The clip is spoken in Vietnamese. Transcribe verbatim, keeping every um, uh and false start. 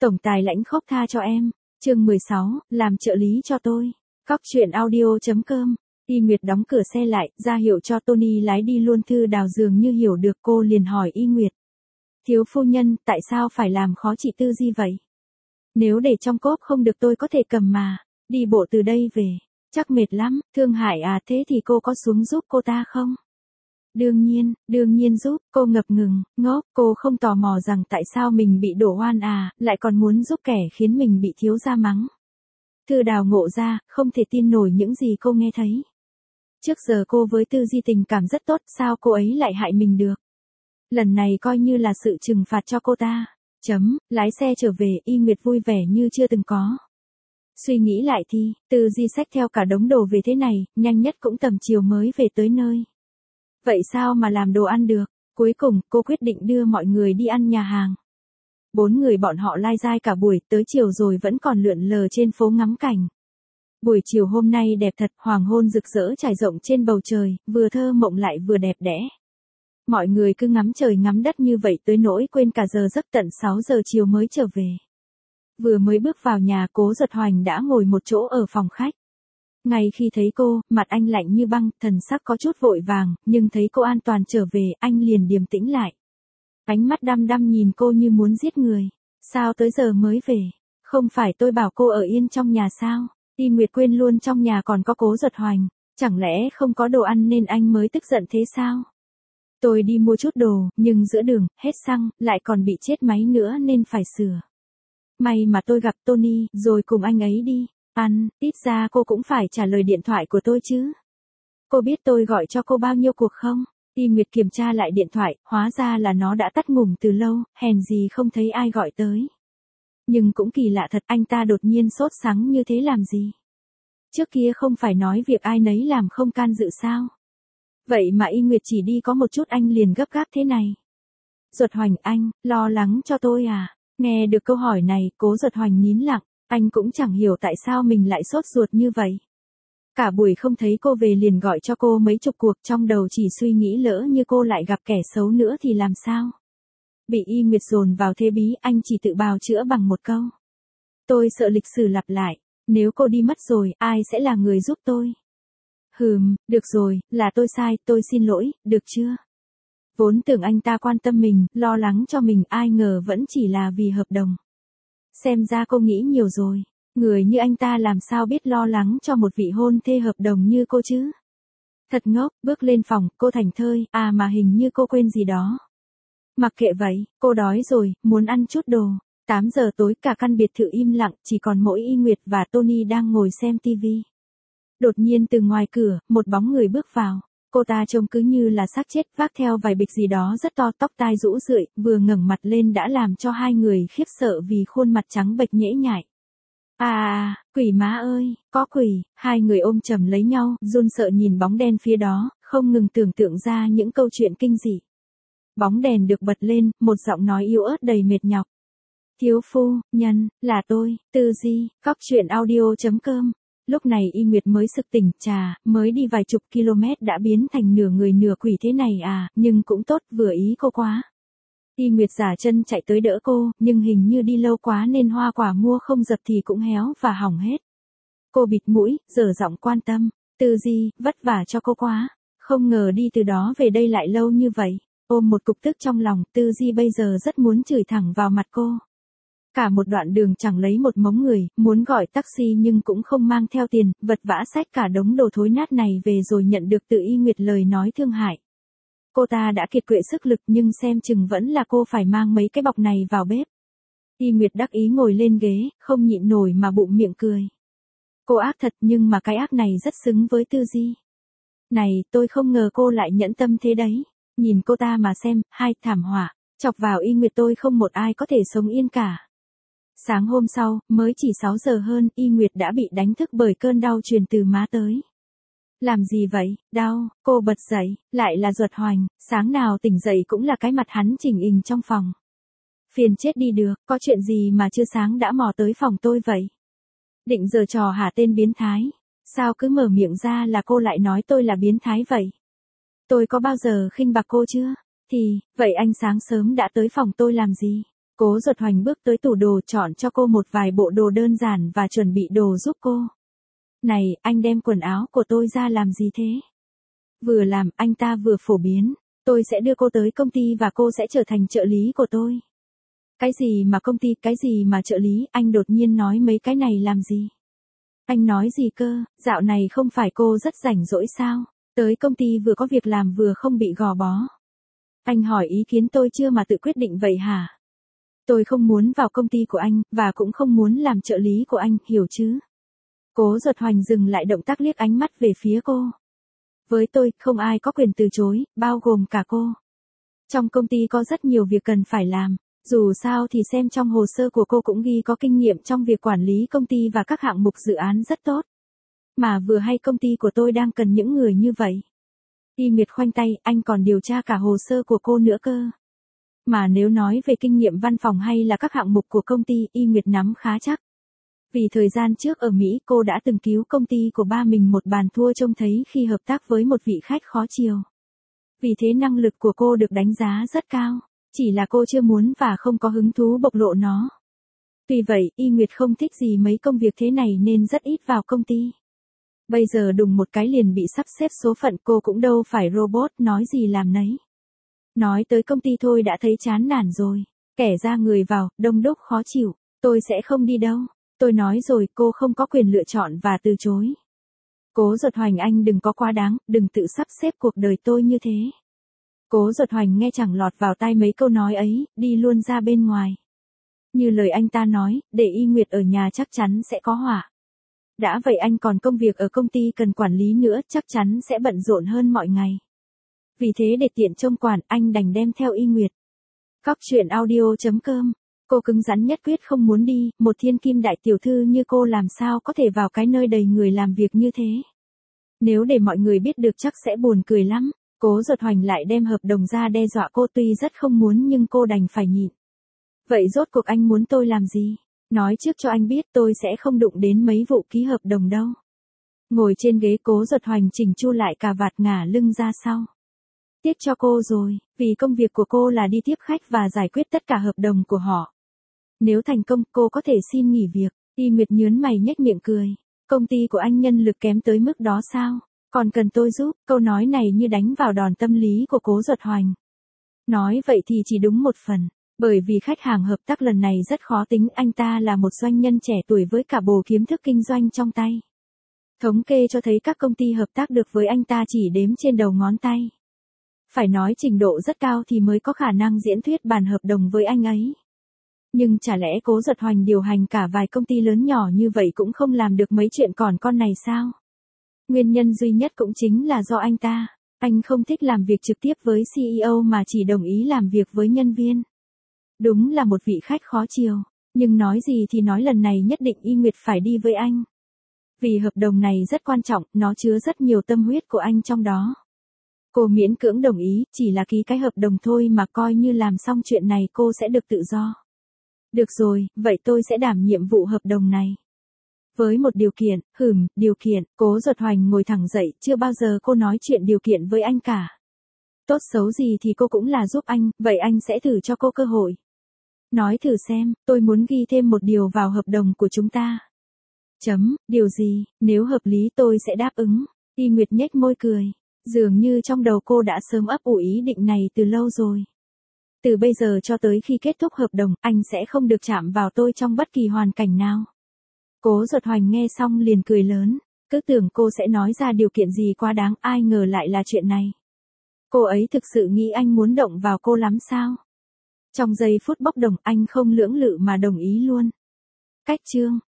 Tổng tài lãnh khốc tha cho em. Chương mười sáu, làm trợ lý cho tôi. Cóc truyện audio chấm com. Y Nguyệt đóng cửa xe lại, ra hiệu cho Tony lái đi luôn. Thư Đào dường như hiểu được, cô liền hỏi Y Nguyệt. Thiếu phu nhân, tại sao phải làm khó chị Tư Di vậy? Nếu để trong cốp không được tôi có thể cầm mà. Đi bộ từ đây về. Chắc mệt lắm, Thương Hải à, thế thì cô có xuống giúp cô ta không? Đương nhiên, đương nhiên giúp. Cô ngập ngừng, ngốc, cô không tò mò rằng tại sao mình bị đổ oan à, lại còn muốn giúp kẻ khiến mình bị thiếu gia mắng. Thư Đào ngộ ra, không thể tin nổi những gì cô nghe thấy. Trước giờ cô với Tư Di tình cảm rất tốt, sao cô ấy lại hại mình được? Lần này coi như là sự trừng phạt cho cô ta. Chấm, lái xe trở về, Y Nguyệt vui vẻ như chưa từng có. Suy nghĩ lại thì, Tư Di xách theo cả đống đồ về thế này, nhanh nhất cũng tầm chiều mới về tới nơi. Vậy sao mà làm đồ ăn được? Cuối cùng, cô quyết định đưa mọi người đi ăn nhà hàng. Bốn người bọn họ lai dai cả buổi, tới chiều rồi vẫn còn lượn lờ trên phố ngắm cảnh. Buổi chiều hôm nay đẹp thật, hoàng hôn rực rỡ trải rộng trên bầu trời, vừa thơ mộng lại vừa đẹp đẽ. Mọi người cứ ngắm trời ngắm đất như vậy tới nỗi quên cả giờ giấc, tận sáu giờ chiều mới trở về. Vừa mới bước vào nhà, Cố Giật Hoành đã ngồi một chỗ ở phòng khách. Ngay khi thấy cô, mặt anh lạnh như băng, thần sắc có chút vội vàng, nhưng thấy cô an toàn trở về, anh liền điềm tĩnh lại. Ánh mắt đăm đăm nhìn cô như muốn giết người. Sao tới giờ mới về? Không phải tôi bảo cô ở yên trong nhà sao? Y Nguyệt quên luôn trong nhà còn có Cố Giật Hoành. Chẳng lẽ không có đồ ăn nên anh mới tức giận thế sao? Tôi đi mua chút đồ, nhưng giữa đường, hết xăng, lại còn bị chết máy nữa nên phải sửa. May mà tôi gặp Tony, rồi cùng anh ấy đi. Ăn, ít ra cô cũng phải trả lời điện thoại của tôi chứ. Cô biết tôi gọi cho cô bao nhiêu cuộc không? Y Nguyệt kiểm tra lại điện thoại, hóa ra là nó đã tắt ngủm từ lâu, hèn gì không thấy ai gọi tới. Nhưng cũng kỳ lạ thật, anh ta đột nhiên sốt sắng như thế làm gì? Trước kia không phải nói việc ai nấy làm không can dự sao? Vậy mà Y Nguyệt chỉ đi có một chút anh liền gấp gáp thế này. Giật Hoành, anh, lo lắng cho tôi à? Nghe được câu hỏi này, Cố Giật Hoành nín lặng. Anh cũng chẳng hiểu tại sao mình lại sốt ruột như vậy. Cả buổi không thấy cô về liền gọi cho cô mấy chục cuộc, trong đầu chỉ suy nghĩ lỡ như cô lại gặp kẻ xấu nữa thì làm sao. Bị Y Nguyệt dồn vào thế bí, anh chỉ tự bào chữa bằng một câu. Tôi sợ lịch sử lặp lại, nếu cô đi mất rồi, ai sẽ là người giúp tôi? Hừm, được rồi, là tôi sai, tôi xin lỗi, được chưa? Vốn tưởng anh ta quan tâm mình, lo lắng cho mình, ai ngờ vẫn chỉ là vì hợp đồng. Xem ra cô nghĩ nhiều rồi. Người như anh ta làm sao biết lo lắng cho một vị hôn thê hợp đồng như cô chứ? Thật ngốc, bước lên phòng, cô thảnh thơi, à mà hình như cô quên gì đó. Mặc kệ vậy, cô đói rồi, muốn ăn chút đồ. tám giờ tối, cả căn biệt thự im lặng, chỉ còn mỗi Y Nguyệt và Tony đang ngồi xem tivi. Đột nhiên từ ngoài cửa, một bóng người bước vào. Cô ta trông cứ như là xác chết, vác theo vài bịch gì đó rất to, tóc tai rũ rượi, vừa ngẩng mặt lên đã làm cho hai người khiếp sợ vì khuôn mặt trắng bệch nhễ nhại. À, quỷ má ơi, có quỷ, hai người ôm chầm lấy nhau, run sợ nhìn bóng đen phía đó, không ngừng tưởng tượng ra những câu chuyện kinh dị. Bóng đèn được bật lên, một giọng nói yếu ớt đầy mệt nhọc. Thiếu phu nhân, là tôi, Tư Di, cóc truyện audio chấm com. Lúc này Y Nguyệt mới sực tỉnh, chà, mới đi vài chục km đã biến thành nửa người nửa quỷ thế này à, nhưng cũng tốt, vừa ý cô quá. Y Nguyệt giả chân chạy tới đỡ cô, nhưng hình như đi lâu quá nên hoa quả mua không dập thì cũng héo và hỏng hết. Cô bịt mũi, dở giọng quan tâm, Tư Di, vất vả cho cô quá, không ngờ đi từ đó về đây lại lâu như vậy. Ôm một cục tức trong lòng, Tư Di bây giờ rất muốn chửi thẳng vào mặt cô. Cả một đoạn đường chẳng lấy một mống người, muốn gọi taxi nhưng cũng không mang theo tiền, vật vã xách cả đống đồ thối nát này về rồi nhận được từ Y Nguyệt lời nói thương hại. Cô ta đã kiệt quệ sức lực nhưng xem chừng vẫn là cô phải mang mấy cái bọc này vào bếp. Y Nguyệt đắc ý ngồi lên ghế, không nhịn nổi mà bụng miệng cười. Cô ác thật nhưng mà cái ác này rất xứng với Tư Di. Này, tôi không ngờ cô lại nhẫn tâm thế đấy. Nhìn cô ta mà xem, hai thảm họa, chọc vào Y Nguyệt tôi không một ai có thể sống yên cả. Sáng hôm sau, mới chỉ sáu giờ hơn, Y Nguyệt đã bị đánh thức bởi cơn đau truyền từ má tới. Làm gì vậy, đau, cô bật dậy, lại là Giật Hoành, sáng nào tỉnh dậy cũng là cái mặt hắn chỉnh hình trong phòng. Phiền chết đi được, có chuyện gì mà chưa sáng đã mò tới phòng tôi vậy? Định giở trò hả tên biến thái? Sao cứ mở miệng ra là cô lại nói tôi là biến thái vậy? Tôi có bao giờ khinh bạc cô chưa? Thì, vậy anh sáng sớm đã tới phòng tôi làm gì? Cố Giật Hoành bước tới tủ đồ chọn cho cô một vài bộ đồ đơn giản và chuẩn bị đồ giúp cô. Này, anh đem quần áo của tôi ra làm gì thế? Vừa làm, anh ta vừa phổ biến. Tôi sẽ đưa cô tới công ty và cô sẽ trở thành trợ lý của tôi. Cái gì mà công ty, cái gì mà trợ lý, anh đột nhiên nói mấy cái này làm gì? Anh nói gì cơ, dạo này không phải cô rất rảnh rỗi sao? Tới công ty vừa có việc làm vừa không bị gò bó. Anh hỏi ý kiến tôi chưa mà tự quyết định vậy hả? Tôi không muốn vào công ty của anh, và cũng không muốn làm trợ lý của anh, hiểu chứ? Cố Giật Hoành dừng lại động tác liếc ánh mắt về phía cô. Với tôi, không ai có quyền từ chối, bao gồm cả cô. Trong công ty có rất nhiều việc cần phải làm. Dù sao thì xem trong hồ sơ của cô cũng ghi có kinh nghiệm trong việc quản lý công ty và các hạng mục dự án rất tốt. Mà vừa hay công ty của tôi đang cần những người như vậy. Y Nguyệt khoanh tay, anh còn điều tra cả hồ sơ của cô nữa cơ. Mà nếu nói về kinh nghiệm văn phòng hay là các hạng mục của công ty, Y Nguyệt nắm khá chắc. Vì thời gian trước ở Mỹ cô đã từng cứu công ty của ba mình một bàn thua trông thấy khi hợp tác với một vị khách khó chiều. Vì thế năng lực của cô được đánh giá rất cao. Chỉ là cô chưa muốn và không có hứng thú bộc lộ nó. Tuy vậy, Y Nguyệt không thích gì mấy công việc thế này nên rất ít vào công ty. Bây giờ đùng một cái liền bị sắp xếp số phận, cô cũng đâu phải robot nói gì làm nấy. Nói tới công ty thôi đã thấy chán nản rồi. Kẻ ra người vào, đông đúc khó chịu. Tôi sẽ không đi đâu. Tôi nói rồi, cô không có quyền lựa chọn và từ chối. Cố Giật Hoành, anh đừng có quá đáng, đừng tự sắp xếp cuộc đời tôi như thế. Cố Giật Hoành nghe chẳng lọt vào tai mấy câu nói ấy, đi luôn ra bên ngoài. Như lời anh ta nói, để Y Nguyệt ở nhà chắc chắn sẽ có họa. Đã vậy anh còn công việc ở công ty cần quản lý nữa, chắc chắn sẽ bận rộn hơn mọi ngày. Vì thế để tiện trông quản, anh đành đem theo Y Nguyệt. Cóc truyện audio chấm com. Cô cứng rắn nhất quyết không muốn đi, một thiên kim đại tiểu thư như cô làm sao có thể vào cái nơi đầy người làm việc như thế. Nếu để mọi người biết được chắc sẽ buồn cười lắm. Cố Giật Hoành lại đem hợp đồng ra đe dọa cô, tuy rất không muốn nhưng cô đành phải nhịn. Vậy rốt cuộc anh muốn tôi làm gì? Nói trước cho anh biết tôi sẽ không đụng đến mấy vụ ký hợp đồng đâu. Ngồi trên ghế, Cố Giật Hoành chỉnh chu lại cà vạt ngả lưng ra sau. Tiếc cho cô rồi, vì công việc của cô là đi tiếp khách và giải quyết tất cả hợp đồng của họ. Nếu thành công, cô có thể xin nghỉ việc. Y Nguyệt nhớn mày nhếch miệng cười. Công ty của anh nhân lực kém tới mức đó sao? Còn cần tôi giúp? Câu nói này như đánh vào đòn tâm lý của Cố Giật Hoành. Nói vậy thì chỉ đúng một phần. Bởi vì khách hàng hợp tác lần này rất khó tính, anh ta là một doanh nhân trẻ tuổi với cả bồ kiến thức kinh doanh trong tay. Thống kê cho thấy các công ty hợp tác được với anh ta chỉ đếm trên đầu ngón tay. Phải nói trình độ rất cao thì mới có khả năng diễn thuyết bàn hợp đồng với anh ấy. Nhưng chả lẽ Cố Giật Hoành điều hành cả vài công ty lớn nhỏ như vậy cũng không làm được mấy chuyện còn con này sao? Nguyên nhân duy nhất cũng chính là do anh ta. Anh không thích làm việc trực tiếp với xê e ô mà chỉ đồng ý làm việc với nhân viên. Đúng là một vị khách khó chiều. Nhưng nói gì thì nói, lần này nhất định Y Nguyệt phải đi với anh. Vì hợp đồng này rất quan trọng, nó chứa rất nhiều tâm huyết của anh trong đó. Cô miễn cưỡng đồng ý, chỉ là ký cái hợp đồng thôi mà coi như làm xong chuyện này cô sẽ được tự do. Được rồi, vậy tôi sẽ đảm nhiệm vụ hợp đồng này. Với một điều kiện, hừm, điều kiện. Cố Giật Hoành ngồi thẳng dậy, chưa bao giờ cô nói chuyện điều kiện với anh cả. Tốt xấu gì thì cô cũng là giúp anh, vậy anh sẽ thử cho cô cơ hội. Nói thử xem, tôi muốn ghi thêm một điều vào hợp đồng của chúng ta. Chấm, điều gì, nếu hợp lý tôi sẽ đáp ứng. Y Nguyệt nhếch môi cười. Dường như trong đầu cô đã sớm ấp ủ ý định này từ lâu rồi. Từ bây giờ cho tới khi kết thúc hợp đồng, anh sẽ không được chạm vào tôi trong bất kỳ hoàn cảnh nào. Cố Giật Hoành nghe xong liền cười lớn. Cứ tưởng cô sẽ nói ra điều kiện gì quá đáng, ai ngờ lại là chuyện này. Cô ấy thực sự nghĩ anh muốn động vào cô lắm sao? Trong giây phút bốc đồng, anh không lưỡng lự mà đồng ý luôn. Cách chương.